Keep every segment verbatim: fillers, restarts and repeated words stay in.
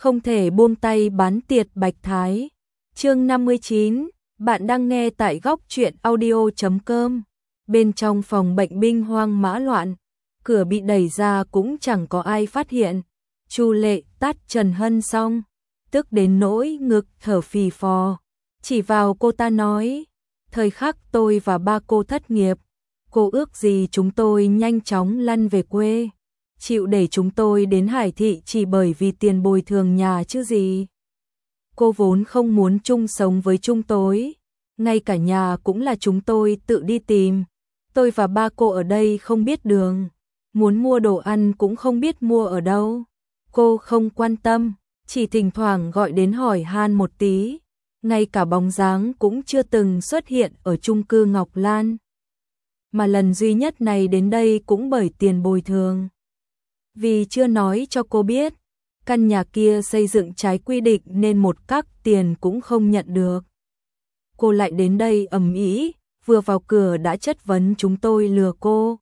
không thể buông tay bán tiệt Bạch Thái. Chương năm mươi chín, bạn đang nghe tại góc truyện audio chấm com. Bên trong phòng bệnh binh hoang mã loạn, cửa bị đẩy ra cũng chẳng có ai phát hiện. Chu Lệ tát Trần Hân xong, tức đến nỗi ngực thở phì phò, chỉ vào cô ta nói, thời khắc tôi và ba cô thất nghiệp, cô ước gì chúng tôi nhanh chóng lăn về quê, chịu để chúng tôi đến Hải Thị chỉ bởi vì tiền bồi thường nhà chứ gì. Cô vốn không muốn chung sống với chúng tôi, ngay cả nhà cũng là chúng tôi tự đi tìm. Tôi và ba cô ở đây không biết đường, muốn mua đồ ăn cũng không biết mua ở đâu. Cô không quan tâm, chỉ thỉnh thoảng gọi đến hỏi han một tí, ngay cả bóng dáng cũng chưa từng xuất hiện ở chung cư Ngọc Lan. Mà lần duy nhất này đến đây cũng bởi tiền bồi thường. Vì chưa nói cho cô biết, căn nhà kia xây dựng trái quy định nên một các tiền cũng không nhận được. Cô lại đến đây ầm ĩ, vừa vào cửa đã chất vấn chúng tôi lừa cô.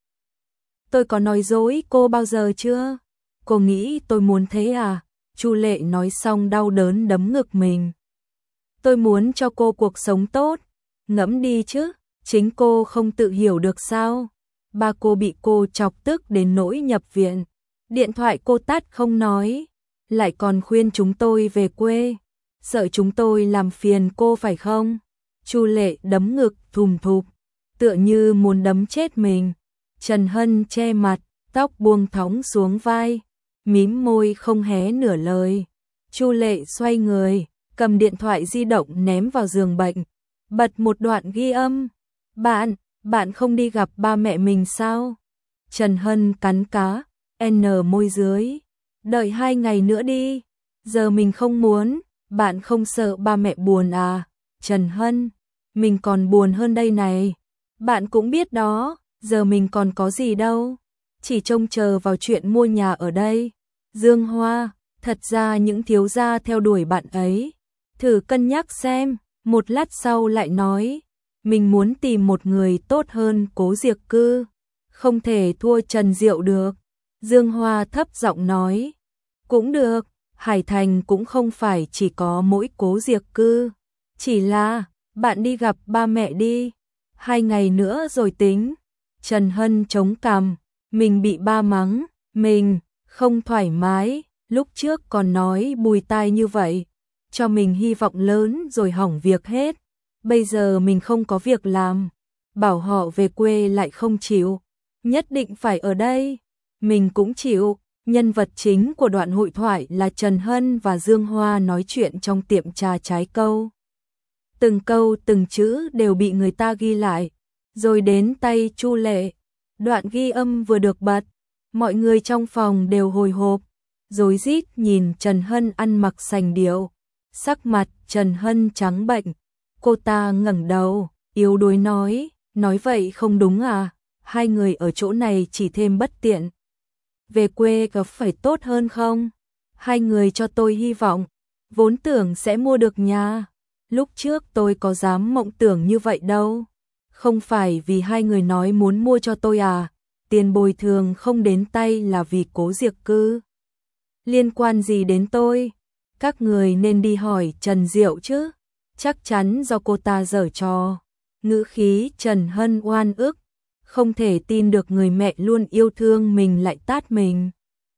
Tôi có nói dối cô bao giờ chưa? Cô nghĩ tôi muốn thế à? Chu Lệ nói xong đau đớn đấm ngực mình. Tôi muốn cho cô cuộc sống tốt, ngẫm đi chứ, chính cô không tự hiểu được sao? Ba cô bị cô chọc tức đến nỗi nhập viện, điện thoại cô tắt không nói, lại còn khuyên chúng tôi về quê, sợ chúng tôi làm phiền cô phải không? Chu Lệ đấm ngực thùm thụp, tựa như muốn đấm chết mình. Trần Hân che mặt, tóc buông thõng xuống vai, mím môi không hé nửa lời. Chu Lệ xoay người, cầm điện thoại di động ném vào giường bệnh, bật một đoạn ghi âm. Bạn, bạn không đi gặp ba mẹ mình sao? Trần Hân cắn cá, n môi dưới. Đợi hai ngày nữa đi, giờ mình không muốn, bạn không sợ ba mẹ buồn à? Trần Hân, mình còn buồn hơn đây này. Bạn cũng biết đó, giờ mình còn có gì đâu, chỉ trông chờ vào chuyện mua nhà ở đây. Dương Hoa, thật ra những thiếu gia theo đuổi bạn ấy, thử cân nhắc xem. Một lát sau lại nói, mình muốn tìm một người tốt hơn Cố Diệc Cư, không thể thua Trần Diệu được. Dương Hoa thấp giọng nói, cũng được, Hải Thành cũng không phải chỉ có mỗi Cố Diệc Cư, chỉ là bạn đi gặp ba mẹ đi, hai ngày nữa rồi tính. Trần Hân chống cằm, mình bị ba mắng, mình không thoải mái, lúc trước còn nói bùi tai như vậy, cho mình hy vọng lớn rồi hỏng việc hết. Bây giờ mình không có việc làm, bảo họ về quê lại không chịu, nhất định phải ở đây. Mình cũng chịu. Nhân vật chính của đoạn hội thoại là Trần Hân và Dương Hoa nói chuyện trong tiệm trà trái câu. Từng câu từng chữ đều bị người ta ghi lại, rồi đến tay Chu Lệ. Đoạn ghi âm vừa được bật, mọi người trong phòng đều hồi hộp, rối rít nhìn Trần Hân ăn mặc sành điệu. Sắc mặt Trần Hân trắng bệnh, cô ta ngẩng đầu, yếu đuối nói, nói vậy không đúng à, hai người ở chỗ này chỉ thêm bất tiện. Về quê có phải tốt hơn không? Hai người cho tôi hy vọng, vốn tưởng sẽ mua được nhà. Lúc trước tôi có dám mộng tưởng như vậy đâu. Không phải vì hai người nói muốn mua cho tôi à, tiền bồi thường không đến tay là vì Cố Diệc Cư. Liên quan gì đến tôi? Các người nên đi hỏi Trần Diệu chứ, chắc chắn do cô ta giở trò. Ngữ khí Trần Hân oan ức, không thể tin được người mẹ luôn yêu thương mình lại tát mình.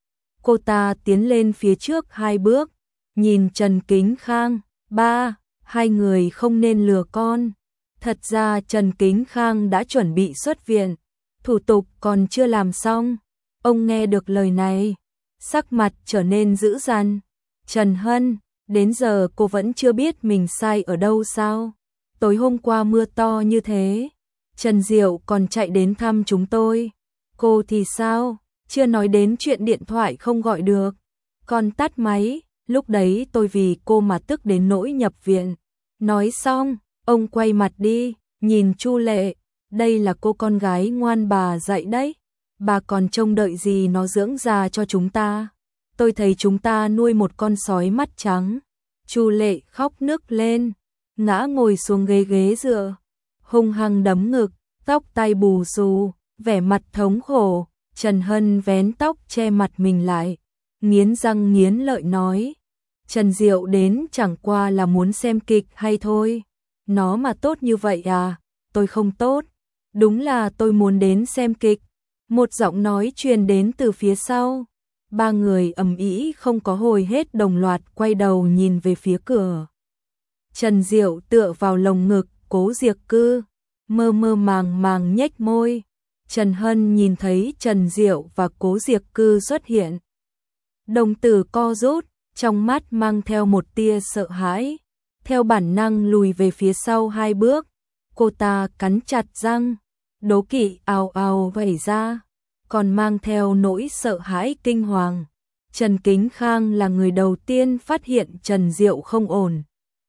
Cô ta tiến lên phía trước hai bước, nhìn Trần Kính Khang, ba, hai người không nên lừa con. Thật ra Trần Kính Khang đã chuẩn bị xuất viện, thủ tục còn chưa làm xong. Ông nghe được lời này, sắc mặt trở nên dữ dằn. Trần Hân, đến giờ cô vẫn chưa biết mình sai ở đâu sao? Tối hôm qua mưa to như thế, Trần Diệu còn chạy đến thăm chúng tôi. Cô thì sao? Chưa nói đến chuyện điện thoại không gọi được, còn tắt máy, lúc đấy tôi vì cô mà tức đến nỗi nhập viện. Nói xong, ông quay mặt đi, nhìn Chu Lệ, đây là cô con gái ngoan bà dạy đấy, bà còn trông đợi gì nó dưỡng già cho chúng ta. Tôi thấy chúng ta nuôi một con sói mắt trắng. Chu Lệ khóc nức lên, ngã ngồi xuống ghế ghế dựa, hung hăng đấm ngực, tóc tai bù xù, vẻ mặt thống khổ. Trần Hân vén tóc che mặt mình lại, nghiến răng nghiến lợi nói, Trần Diệu đến chẳng qua là muốn xem kịch hay thôi. Nó mà tốt như vậy à, tôi không tốt. Đúng là tôi muốn đến xem kịch. Một giọng nói truyền đến từ phía sau. Ba người ầm ĩ không có hồi hết đồng loạt quay đầu nhìn về phía cửa. Trần Diệu tựa vào lồng ngực Cố Diệc Cư, mơ mơ màng màng nhếch môi. Trần Hân nhìn thấy Trần Diệu và Cố Diệc Cư xuất hiện. Đồng tử co rút, trong mắt mang theo một tia sợ hãi. Theo bản năng lùi về phía sau hai bước. Cô ta cắn chặt răng, đố kỵ ào ào vẩy ra, còn mang theo nỗi sợ hãi kinh hoàng. Trần Kính Khang là người đầu tiên phát hiện Trần Diệu không ổn.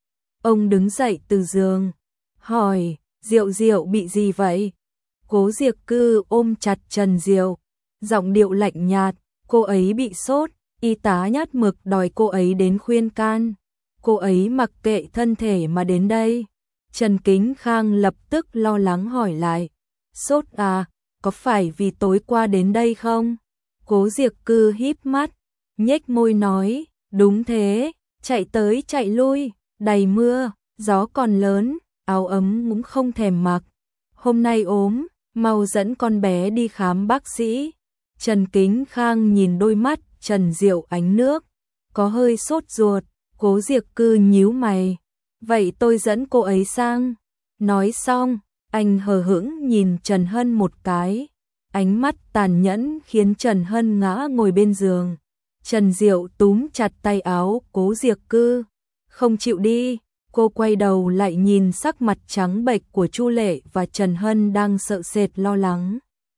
Ông đứng dậy từ giường, hỏi, Diệu Diệu bị gì vậy? Cố Diệc Cư ôm chặt Trần Diệu, giọng điệu lạnh nhạt, cô ấy bị sốt, y tá nhát mực đòi cô ấy đến khuyên can. Cô ấy mặc kệ thân thể mà đến đây. Trần Kính Khang lập tức lo lắng hỏi lại, sốt à, có phải vì tối qua đến đây không? Cố Diệc Cư híp mắt, nhếch môi nói, đúng thế, chạy tới chạy lui, đầy mưa, gió còn lớn, áo ấm cũng không thèm mặc. Hôm nay ốm, mau dẫn con bé đi khám bác sĩ. Trần Kính Khang nhìn đôi mắt Trần Diệu ánh nước, có hơi sốt ruột. Cố Diệc Cư nhíu mày, vậy tôi dẫn cô ấy sang. Nói xong, anh hờ hững nhìn Trần Hân một cái, ánh mắt tàn nhẫn khiến Trần Hân ngã ngồi bên giường. Trần Diệu túm chặt tay áo Cố Diệc Cư, không chịu đi. Cô quay đầu lại nhìn sắc mặt trắng bệch của Chu Lệ và Trần Hân đang sợ sệt lo lắng.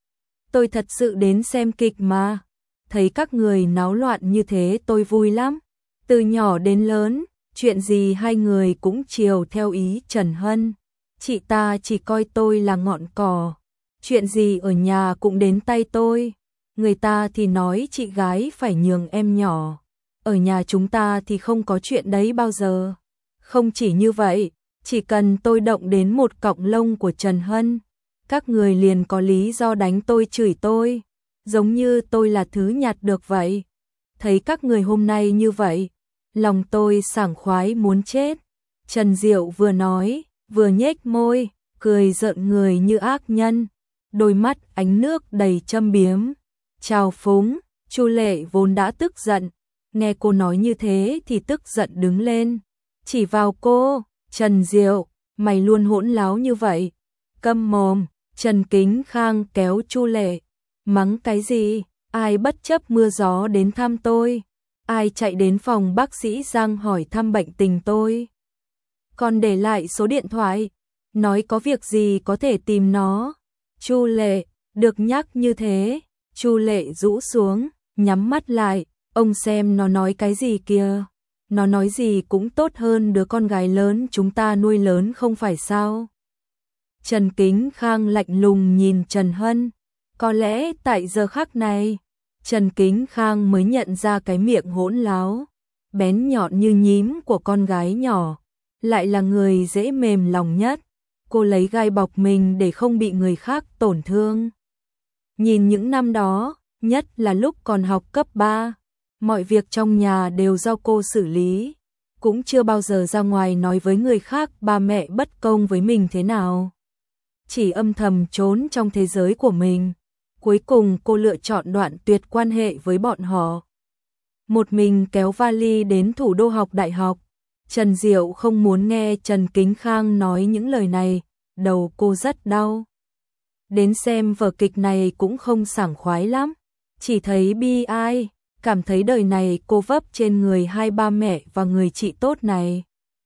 Tôi thật sự đến xem kịch mà, thấy các người náo loạn như thế tôi vui lắm. Từ nhỏ đến lớn, chuyện gì hai người cũng chiều theo ý Trần Hân. Chị ta chỉ coi tôi là ngọn cỏ. Chuyện gì ở nhà cũng đến tay tôi. Người ta thì nói chị gái phải nhường em nhỏ. Ở nhà chúng ta thì không có chuyện đấy bao giờ. Không chỉ như vậy, chỉ cần tôi động đến một cọng lông của Trần Hân, các người liền có lý do đánh tôi chửi tôi. Giống như tôi là thứ nhặt được vậy. Thấy các người hôm nay như vậy, lòng tôi sảng khoái muốn chết. Trần Diệu vừa nói, vừa nhếch môi, cười rợn người như ác nhân. Đôi mắt ánh nước đầy châm biếm, trào phúng. Chu Lệ vốn đã tức giận, nghe cô nói như thế thì tức giận đứng lên, chỉ vào cô, Trần Diệu, mày luôn hỗn láo như vậy. Câm mồm. Trần Kính Khang kéo Chu Lệ, mắng cái gì, ai bất chấp mưa gió đến thăm tôi. Ai chạy đến phòng bác sĩ Giang hỏi thăm bệnh tình tôi, còn để lại số điện thoại, nói có việc gì có thể tìm nó. Chu Lệ, được nhắc như thế. Chu Lệ rũ xuống, nhắm mắt lại, ông xem nó nói cái gì kìa. Nó nói gì cũng tốt hơn đứa con gái lớn chúng ta nuôi lớn không phải sao. Trần Kính Khang lạnh lùng nhìn Trần Hân, có lẽ tại giờ khắc này, Trần Kính Khang mới nhận ra cái miệng hỗn láo, bén nhọn như nhím của con gái nhỏ, lại là người dễ mềm lòng nhất. Cô lấy gai bọc mình để không bị người khác tổn thương. Nhìn những năm đó, nhất là lúc còn học cấp ba, mọi việc trong nhà đều do cô xử lý, cũng chưa bao giờ ra ngoài nói với người khác ba mẹ bất công với mình thế nào. Chỉ âm thầm trốn trong thế giới của mình. Cuối cùng cô lựa chọn đoạn tuyệt quan hệ với bọn họ. Một mình kéo vali đến thủ đô học đại học. Trần Diệu không muốn nghe Trần Kính Khang nói những lời này, đầu cô rất đau. Đến xem vở kịch này cũng không sảng khoái lắm, chỉ thấy bi ai, cảm thấy đời này cô vấp trên người hai ba mẹ và người chị tốt này.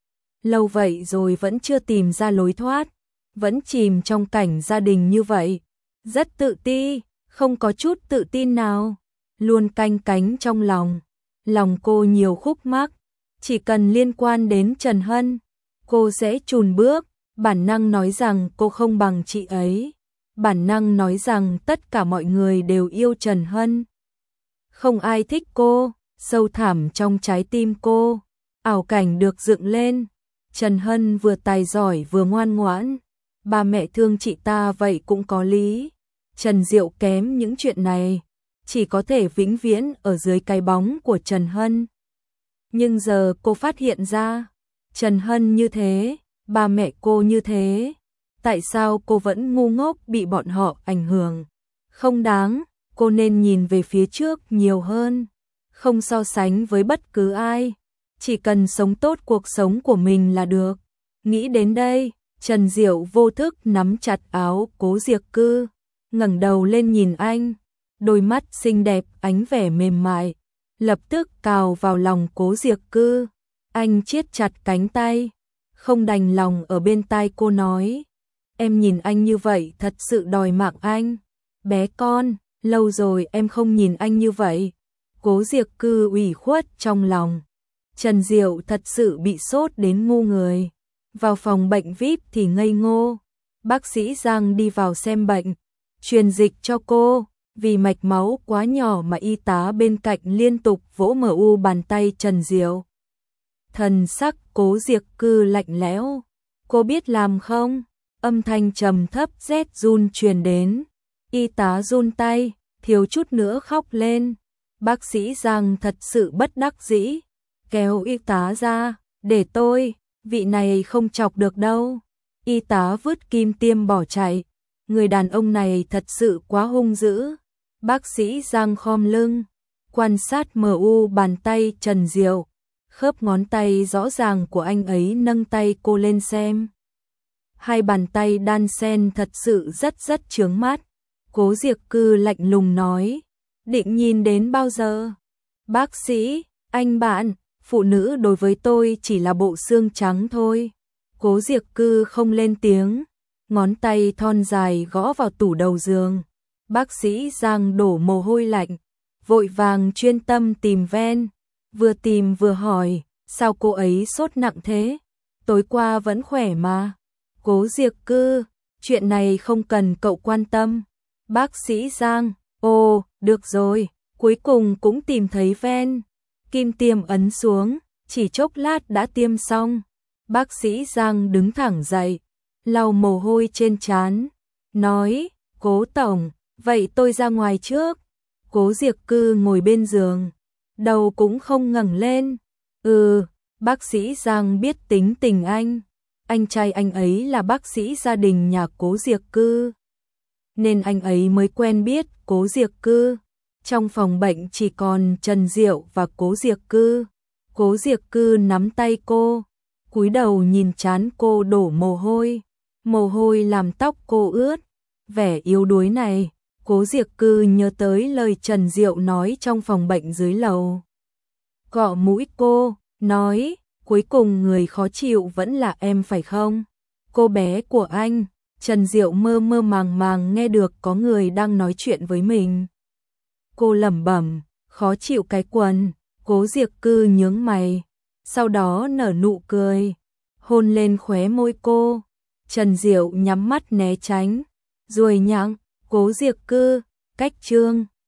Lâu vậy rồi vẫn chưa tìm ra lối thoát, vẫn chìm trong cảnh gia đình như vậy. Rất tự ti, không có chút tự tin nào, luôn canh cánh trong lòng. Lòng cô nhiều khúc mắc, chỉ cần liên quan đến Trần Hân, cô sẽ chùn bước, bản năng nói rằng cô không bằng chị ấy. Bản năng nói rằng tất cả mọi người đều yêu Trần Hân. Không ai thích cô, sâu thẳm trong trái tim cô, ảo cảnh được dựng lên. Trần Hân vừa tài giỏi vừa ngoan ngoãn, ba mẹ thương chị ta vậy cũng có lý. Trần Diệu kém những chuyện này, chỉ có thể vĩnh viễn ở dưới cái bóng của Trần Hân. Nhưng giờ cô phát hiện ra, Trần Hân như thế, ba mẹ cô như thế, tại sao cô vẫn ngu ngốc bị bọn họ ảnh hưởng? Không đáng, cô nên nhìn về phía trước nhiều hơn, không so sánh với bất cứ ai, chỉ cần sống tốt cuộc sống của mình là được. Nghĩ đến đây, Trần Diệu vô thức nắm chặt áo Cố Diệc Cư, ngẩng đầu lên nhìn anh, đôi mắt xinh đẹp ánh vẻ mềm mại, lập tức cào vào lòng Cố Diệc Cư. Anh siết chặt cánh tay, không đành lòng ở bên tai cô nói, em nhìn anh như vậy thật sự đòi mạng anh. Bé con, lâu rồi em không nhìn anh như vậy. Cố Diệc Cư ủy khuất trong lòng. Trần Diệu thật sự bị sốt đến ngu người. Vào phòng bệnh vi ai pi thì ngây ngô. Bác sĩ Giang đi vào xem bệnh, truyền dịch cho cô. Vì mạch máu quá nhỏ mà y tá bên cạnh liên tục vỗ mờ u bàn tay Trần Diệu. Thần sắc Cố Diệc Cư lạnh lẽo. Cô biết làm không? Âm thanh trầm thấp rét run truyền đến. Y tá run tay, thiếu chút nữa khóc lên. Bác sĩ Giang thật sự bất đắc dĩ, kéo y tá ra, để tôi, vị này không chọc được đâu. Y tá vứt kim tiêm bỏ chạy, người đàn ông này thật sự quá hung dữ. Bác sĩ Giang khom lưng, quan sát mờ u bàn tay Trần Diệu, khớp ngón tay rõ ràng của anh ấy nâng tay cô lên xem. Hai bàn tay đan xen thật sự rất rất chướng mắt. Cố Diệc Cư lạnh lùng nói, định nhìn đến bao giờ? Bác sĩ, anh bạn, phụ nữ đối với tôi chỉ là bộ xương trắng thôi. Cố Diệc Cư không lên tiếng, ngón tay thon dài gõ vào tủ đầu giường. Bác sĩ Giang đổ mồ hôi lạnh, vội vàng chuyên tâm tìm ven, vừa tìm vừa hỏi, sao cô ấy sốt nặng thế? Tối qua vẫn khỏe mà. Cố Diệc Cư, chuyện này không cần cậu quan tâm. Bác sĩ Giang, ồ, được rồi, cuối cùng cũng tìm thấy ven. Kim tiêm ấn xuống, chỉ chốc lát đã tiêm xong. Bác sĩ Giang đứng thẳng dậy, lau mồ hôi trên trán, nói, Cố tổng, vậy tôi ra ngoài trước. Cố Diệc Cư ngồi bên giường, đầu cũng không ngẩng lên. Ừ, bác sĩ Giang biết tính tình anh. Anh trai anh ấy là bác sĩ gia đình nhà Cố Diệc Cư, nên anh ấy mới quen biết Cố Diệc Cư. Trong phòng bệnh chỉ còn Trần Diệu và Cố Diệc Cư. Cố Diệc Cư nắm tay cô, cúi đầu nhìn trán cô đổ mồ hôi. Mồ hôi làm tóc cô ướt. Vẻ yếu đuối này, Cố Diệc Cư nhớ tới lời Trần Diệu nói trong phòng bệnh dưới lầu. Cọ mũi cô, nói, cuối cùng người khó chịu vẫn là em phải không? Cô bé của anh. Trần Diệu mơ mơ màng màng nghe được có người đang nói chuyện với mình. Cô lẩm bẩm, khó chịu cái quần. Cố Diệc Cư nhướng mày, sau đó nở nụ cười, hôn lên khóe môi cô. Trần Diệu nhắm mắt né tránh, ruồi nhặng, Cố Diệc Cư, cách chương.